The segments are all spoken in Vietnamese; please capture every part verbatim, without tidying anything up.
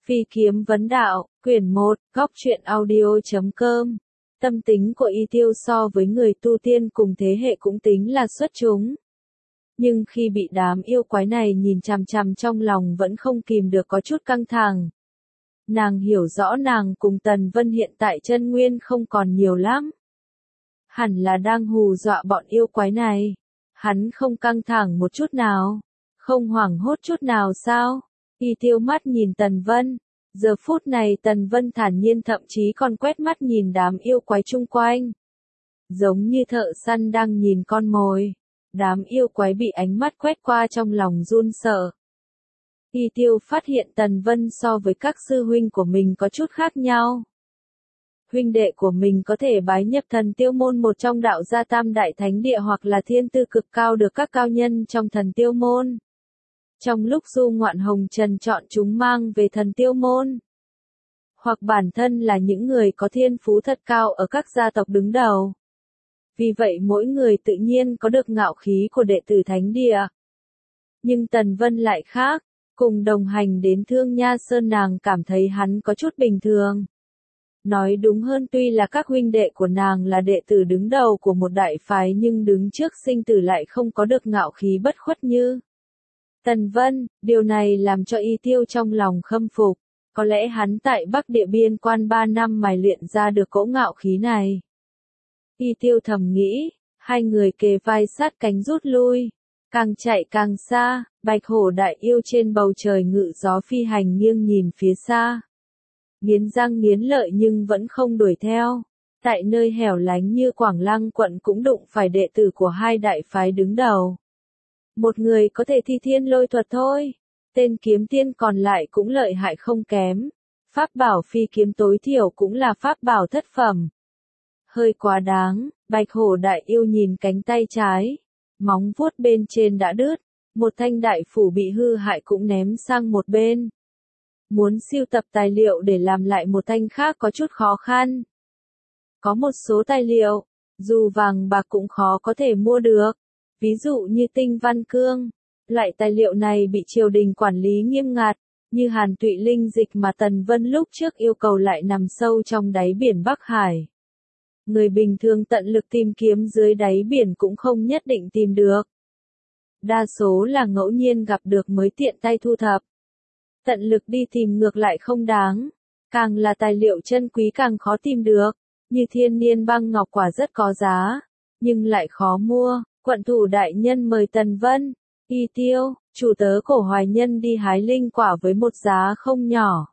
Phi kiếm vấn đạo, quyển một, góc truyện audio chấm com. Tâm tính của Y Tiêu so với người tu tiên cùng thế hệ cũng tính là xuất chúng. Nhưng khi bị đám yêu quái này nhìn chằm chằm trong lòng vẫn không kìm được có chút căng thẳng. Nàng hiểu rõ nàng cùng Tần Vân hiện tại chân nguyên không còn nhiều lắm. Hẳn là đang hù dọa bọn yêu quái này. Hắn không căng thẳng một chút nào, không hoảng hốt chút nào sao? Y Tiêu mắt nhìn Tần Vân, giờ phút này Tần Vân thản nhiên thậm chí còn quét mắt nhìn đám yêu quái chung quanh. Giống như thợ săn đang nhìn con mồi, đám yêu quái bị ánh mắt quét qua trong lòng run sợ. Y Tiêu phát hiện Tần Vân so với các sư huynh của mình có chút khác nhau. Huynh đệ của mình có thể bái nhập thần tiêu môn một trong đạo gia tam đại thánh địa hoặc là thiên tư cực cao được các cao nhân trong thần tiêu môn. Trong lúc du ngoạn hồng trần chọn chúng mang về thần tiêu môn. Hoặc bản thân là những người có thiên phú thật cao ở các gia tộc đứng đầu. Vì vậy mỗi người tự nhiên có được ngạo khí của đệ tử thánh địa. Nhưng Tần Vân lại khác, cùng đồng hành đến Thương Nha Sơn nàng cảm thấy hắn có chút bình thường. Nói đúng hơn tuy là các huynh đệ của nàng là đệ tử đứng đầu của một đại phái nhưng đứng trước sinh tử lại không có được ngạo khí bất khuất như Tần Vân, điều này làm cho Y Tiêu trong lòng khâm phục, có lẽ hắn tại Bắc Địa biên quan ba năm mài luyện ra được cỗ ngạo khí này. Y Tiêu thầm nghĩ, hai người kề vai sát cánh rút lui, càng chạy càng xa, Bạch Hổ đại yêu trên bầu trời ngự gió phi hành nghiêng nhìn phía xa. Nghiến răng nghiến lợi nhưng vẫn không đuổi theo. Tại nơi hẻo lánh như Quảng Lăng quận cũng đụng phải đệ tử của hai đại phái đứng đầu. Một người có thể thi thiên lôi thuật thôi. Tên kiếm tiên còn lại cũng lợi hại không kém. Pháp bảo phi kiếm tối thiểu cũng là pháp bảo thất phẩm. Hơi quá đáng, Bạch Hổ đại yêu nhìn cánh tay trái. Móng vuốt bên trên đã đứt. Một thanh đại phủ bị hư hại cũng ném sang một bên. Muốn sưu tập tài liệu để làm lại một thanh khác có chút khó khăn. Có một số tài liệu, dù vàng bạc cũng khó có thể mua được. Ví dụ như tinh văn cương. Loại tài liệu này bị triều đình quản lý nghiêm ngặt, như hàn tụy linh dịch mà Tần Vân lúc trước yêu cầu lại nằm sâu trong đáy biển Bắc Hải. Người bình thường tận lực tìm kiếm dưới đáy biển cũng không nhất định tìm được. Đa số là ngẫu nhiên gặp được mới tiện tay thu thập. Tận lực đi tìm ngược lại không đáng, càng là tài liệu chân quý càng khó tìm được, như thiên niên băng ngọc quả rất có giá, nhưng lại khó mua. Quận thủ đại nhân mời Tần Vân, Y Tiêu, chủ tớ cổ Hoài Nhân đi hái linh quả với một giá không nhỏ.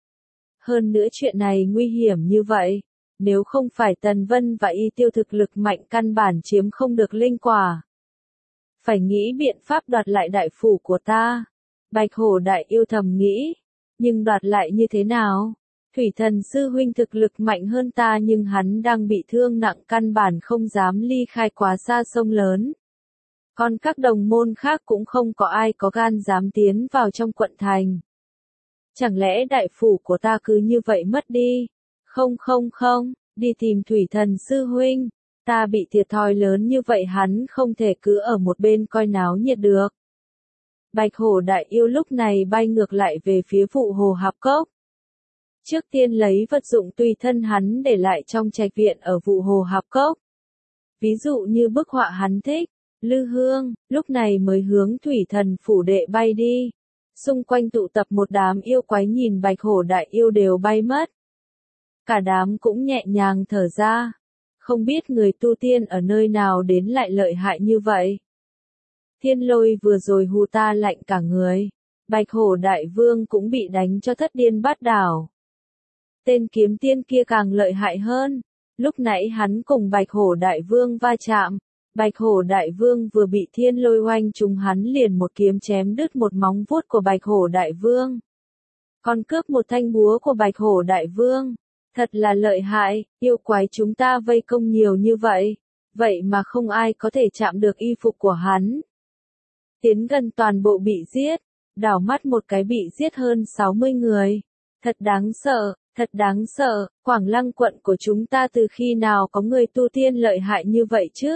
Hơn nữa chuyện này nguy hiểm như vậy, nếu không phải Tần Vân và Y Tiêu thực lực mạnh căn bản chiếm không được linh quả. Phải nghĩ biện pháp đoạt lại đại phủ của ta. Bạch Hổ đại yêu thầm nghĩ, nhưng đoạt lại như thế nào? Thủy thần sư huynh thực lực mạnh hơn ta nhưng hắn đang bị thương nặng căn bản không dám ly khai quá xa sông lớn. Còn các đồng môn khác cũng không có ai có gan dám tiến vào trong quận thành. Chẳng lẽ đại phủ của ta cứ như vậy mất đi? Không không không, đi tìm thủy thần sư huynh, ta bị thiệt thòi lớn như vậy hắn không thể cứ ở một bên coi náo nhiệt được. Bạch Hổ đại yêu lúc này bay ngược lại về phía Vụ Hồ Hạp Cốc. Trước tiên lấy vật dụng tùy thân hắn để lại trong trạch viện ở Vụ Hồ Hạp Cốc. Ví dụ như bức họa hắn thích, lư hương, lúc này mới hướng thủy thần phủ đệ bay đi. Xung quanh tụ tập một đám yêu quái nhìn Bạch Hổ đại yêu đều bay mất. Cả đám cũng nhẹ nhàng thở ra. Không biết người tu tiên ở nơi nào đến lại lợi hại như vậy. Thiên lôi vừa rồi hù ta lạnh cả người. Bạch Hổ đại vương cũng bị đánh cho thất điên bát đảo. Tên kiếm tiên kia càng lợi hại hơn. Lúc nãy hắn cùng Bạch Hổ đại vương va chạm. Bạch Hổ đại vương vừa bị thiên lôi oanh trúng hắn liền một kiếm chém đứt một móng vuốt của Bạch Hổ đại vương. Còn cướp một thanh búa của Bạch Hổ đại vương. Thật là lợi hại, yêu quái chúng ta vây công nhiều như vậy. Vậy mà không ai có thể chạm được y phục của hắn. Tiến gần toàn bộ bị giết, đảo mắt một cái bị giết hơn sáu mươi người. Thật đáng sợ, thật đáng sợ, Quảng Lăng quận của chúng ta từ khi nào có người tu tiên lợi hại như vậy chứ?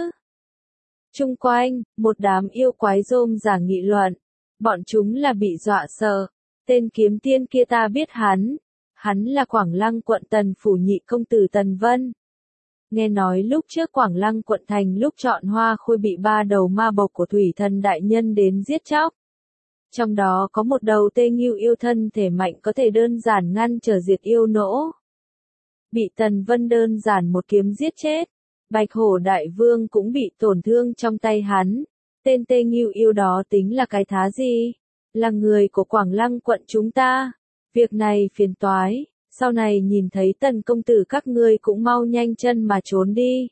Chung quanh, một đám yêu quái rôm rả nghị luận. Bọn chúng là bị dọa sợ. Tên kiếm tiên kia ta biết hắn, hắn là Quảng Lăng quận Tần phủ nhị công tử Tần Vân. Nghe nói lúc trước Quảng Lăng quận thành lúc chọn hoa khôi bị ba đầu ma bộc của thủy thần đại nhân đến giết chóc. Trong đó có một đầu tê ngưu yêu thân thể mạnh có thể đơn giản ngăn trở diệt yêu nỗ. Bị Tần Vân đơn giản một kiếm giết chết. Bạch hổ đại vương cũng bị tổn thương trong tay hắn. Tên tê ngưu yêu đó tính là cái thá gì? Là người của Quảng Lăng quận chúng ta. Việc này phiền toái. Sau này nhìn thấy Tần công tử các ngươi cũng mau nhanh chân mà trốn đi.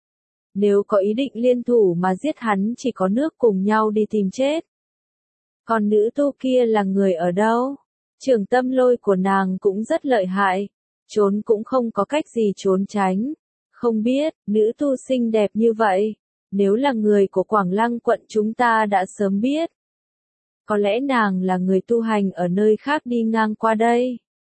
Nếu có ý định liên thủ mà giết hắn chỉ có nước cùng nhau đi tìm chết. Còn nữ tu kia là người ở đâu? Trường tâm lôi của nàng cũng rất lợi hại. Trốn cũng không có cách gì trốn tránh. Không biết, nữ tu xinh đẹp như vậy. Nếu là người của Quảng Lăng quận chúng ta đã sớm biết. Có lẽ nàng là người tu hành ở nơi khác đi ngang qua đây.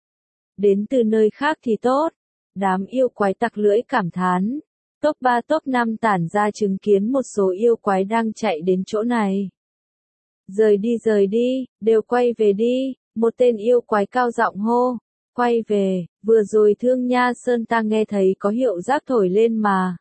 Đến từ nơi khác thì tốt. Đám yêu quái tặc lưỡi cảm thán. Top ba top năm tản ra chứng kiến một số yêu quái đang chạy đến chỗ này. Rời đi rời đi, đều quay về đi, một tên yêu quái cao giọng hô. Quay về, vừa rồi Thương Nha Sơn ta nghe thấy có hiệu giác thổi lên mà.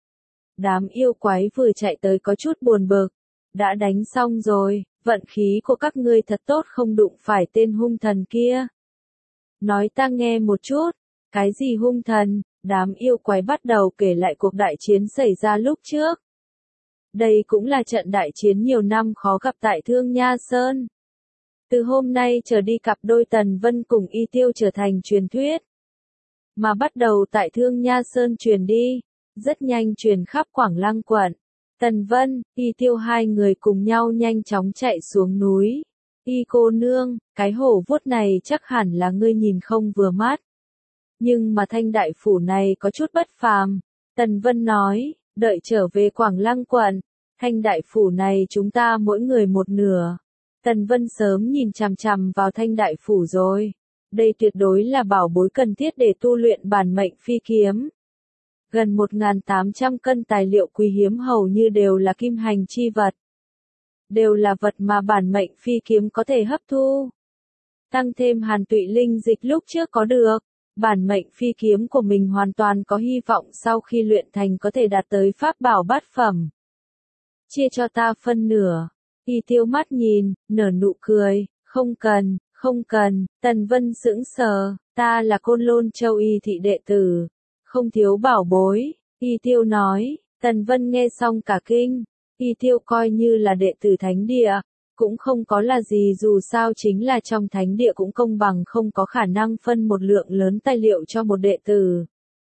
Đám yêu quái vừa chạy tới có chút buồn bực. Đã đánh xong rồi, vận khí của các ngươi thật tốt không đụng phải tên hung thần kia. Nói ta nghe một chút, cái gì hung thần? Đám yêu quái bắt đầu kể lại cuộc đại chiến xảy ra lúc trước. Đây cũng là trận đại chiến nhiều năm khó gặp tại Thương Nha Sơn. Từ hôm nay trở đi cặp đôi Tần Vân cùng Y Tiêu trở thành truyền thuyết. Mà bắt đầu tại Thương Nha Sơn truyền đi, rất nhanh truyền khắp Quảng Lăng quận. Tần Vân, Y Tiêu hai người cùng nhau nhanh chóng chạy xuống núi. Y cô nương, cái hổ vuốt này chắc hẳn là ngươi nhìn không vừa mắt. Nhưng mà Thanh đại phủ này có chút bất phàm. Tần Vân nói, đợi trở về Quảng Lăng quận, Thanh đại phủ này chúng ta mỗi người một nửa. Tần Vân sớm nhìn chằm chằm vào Thanh đại phủ rồi. Đây tuyệt đối là bảo bối cần thiết để tu luyện bản mệnh phi kiếm. Gần một nghìn tám trăm cân tài liệu quý hiếm hầu như đều là kim hành chi vật. Đều là vật mà bản mệnh phi kiếm có thể hấp thu. Tăng thêm hàn tụy linh dịch lúc trước có được. Bản mệnh phi kiếm của mình hoàn toàn có hy vọng sau khi luyện thành có thể đạt tới pháp bảo bát phẩm. Chia cho ta phân nửa. Y Tiêu mắt nhìn, nở nụ cười, không cần, không cần. Tần Vân sững sờ, ta là Côn Lôn Châu Y thị đệ tử, không thiếu bảo bối. Y Tiêu nói. Tần Vân nghe xong cả kinh. Y Tiêu coi như là đệ tử thánh địa, cũng không có là gì, dù sao chính là trong thánh địa cũng công bằng không có khả năng phân một lượng lớn tài liệu cho một đệ tử.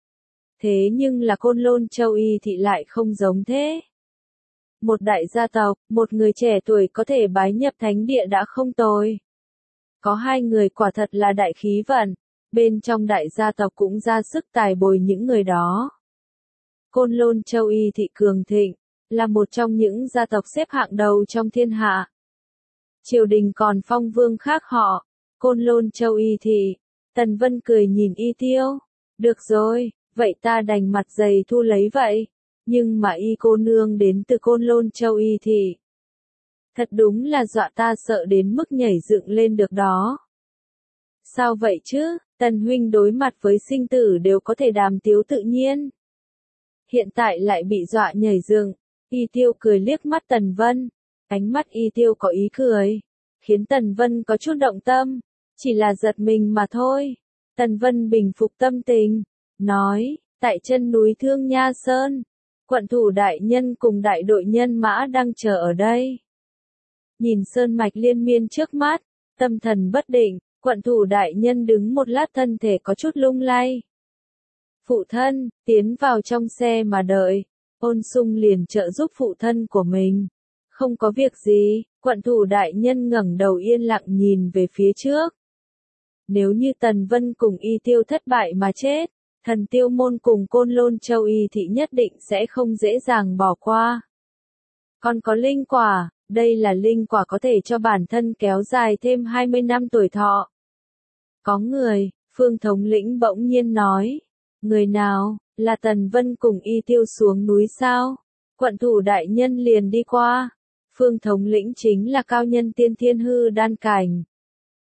Thế nhưng là Côn Lôn Châu Y thị lại không giống thế. Một đại gia tộc, một người trẻ tuổi có thể bái nhập thánh địa đã không tồi. Có hai người quả thật là đại khí vận, bên trong đại gia tộc cũng ra sức tài bồi những người đó. Côn Lôn Châu Y thị cường thịnh, là một trong những gia tộc xếp hạng đầu trong thiên hạ. Triều đình còn phong vương khác họ, Côn Lôn Châu Y thị. Tần Vân cười nhìn Y Tiêu. Được rồi, vậy ta đành mặt dày thu lấy vậy. Nhưng mà Y cô nương đến từ Côn Lôn Châu Y thị. Thật đúng là dọa ta sợ đến mức nhảy dựng lên được đó. Sao vậy chứ, Tần huynh đối mặt với sinh tử đều có thể đàm tiếu tự nhiên. Hiện tại lại bị dọa nhảy dựng. Y Tiêu cười liếc mắt Tần Vân. Ánh mắt Y Tiêu có ý cười, khiến Tần Vân có chút động tâm, chỉ là giật mình mà thôi. Tần Vân bình phục tâm tình, nói, tại chân núi Thương Nha Sơn, quận thủ đại nhân cùng đại đội nhân mã đang chờ ở đây. Nhìn sơn mạch liên miên trước mắt, tâm thần bất định, quận thủ đại nhân đứng một lát thân thể có chút lung lay. Phụ thân, tiến vào trong xe mà đợi, Ôn Sung liền trợ giúp phụ thân của mình. Không có việc gì, quận thủ đại nhân ngẩng đầu yên lặng nhìn về phía trước. Nếu như Tần Vân cùng Y Tiêu thất bại mà chết, Thần Tiêu môn cùng Côn Lôn Châu Y thị nhất định sẽ không dễ dàng bỏ qua. Còn có linh quả, đây là linh quả có thể cho bản thân kéo dài thêm hai mươi năm tuổi thọ. Có người, Phương thống lĩnh bỗng nhiên nói. Người nào, là Tần Vân cùng Y Tiêu xuống núi sao? Quận thủ đại nhân liền đi qua. Phương thống lĩnh chính là cao nhân tiên thiên hư đan cảnh.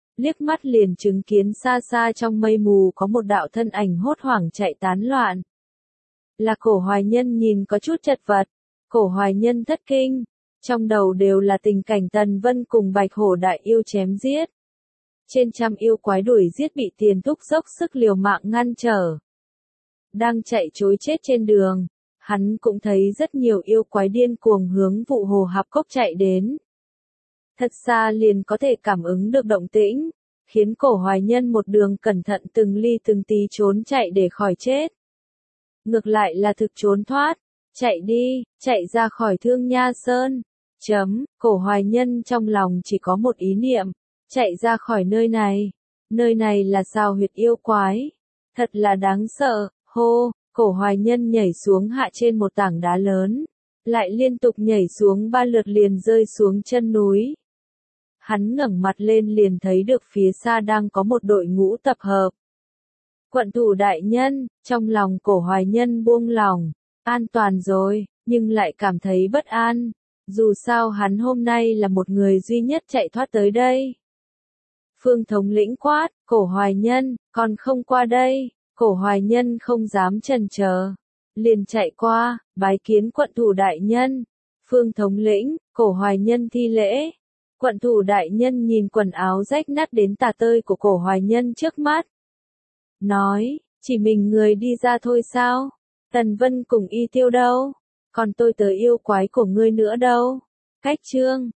liếc mắt liền chứng kiến xa xa trong mây mù có một đạo thân ảnh hốt hoảng chạy tán loạn. Là Cổ Hoài Nhân nhìn có chút chật vật, Cổ Hoài Nhân thất kinh, trong đầu đều là tình cảnh Tần Vân cùng Bạch Hổ đại yêu chém giết. Trên trăm yêu quái đuổi giết bị Tiền Thúc dốc sức liều mạng ngăn trở. Đang chạy trối chết trên đường, hắn cũng thấy rất nhiều yêu quái điên cuồng hướng vụ hồ hạp cốc chạy đến. Thật xa liền có thể cảm ứng được động tĩnh, khiến Cổ Hoài Nhân một đường cẩn thận từng ly từng tí trốn chạy để khỏi chết. Ngược lại là thực trốn thoát, chạy đi, chạy ra khỏi Thương Nha Sơn. Chấm, Cổ Hoài Nhân trong lòng chỉ có một ý niệm, chạy ra khỏi nơi này. Nơi này là sao huyệt yêu quái. Thật là đáng sợ, hô, Cổ Hoài Nhân nhảy xuống hạ trên một tảng đá lớn, lại liên tục nhảy xuống ba lượt liền rơi xuống chân núi. Hắn ngẩng mặt lên liền thấy được phía xa đang có một đội ngũ tập hợp. Quận thủ đại nhân, trong lòng Cổ Hoài Nhân buông lòng, an toàn rồi, nhưng lại cảm thấy bất an. Dù sao hắn hôm nay là một người duy nhất chạy thoát tới đây. Phương thống lĩnh quát, Cổ Hoài Nhân, còn không qua đây. Cổ Hoài Nhân không dám chần chờ, liền chạy qua, bái kiến quận thủ đại nhân. Phương thống lĩnh, Cổ Hoài Nhân thi lễ. Quận thủ đại nhân nhìn quần áo rách nát đến tả tơi của Cổ Hoài Nhân trước mắt. Nói, chỉ mình người đi ra thôi sao? Tần Vân cùng Y Tiêu đâu? Còn tôi tới yêu quái của ngươi nữa đâu? Cách chương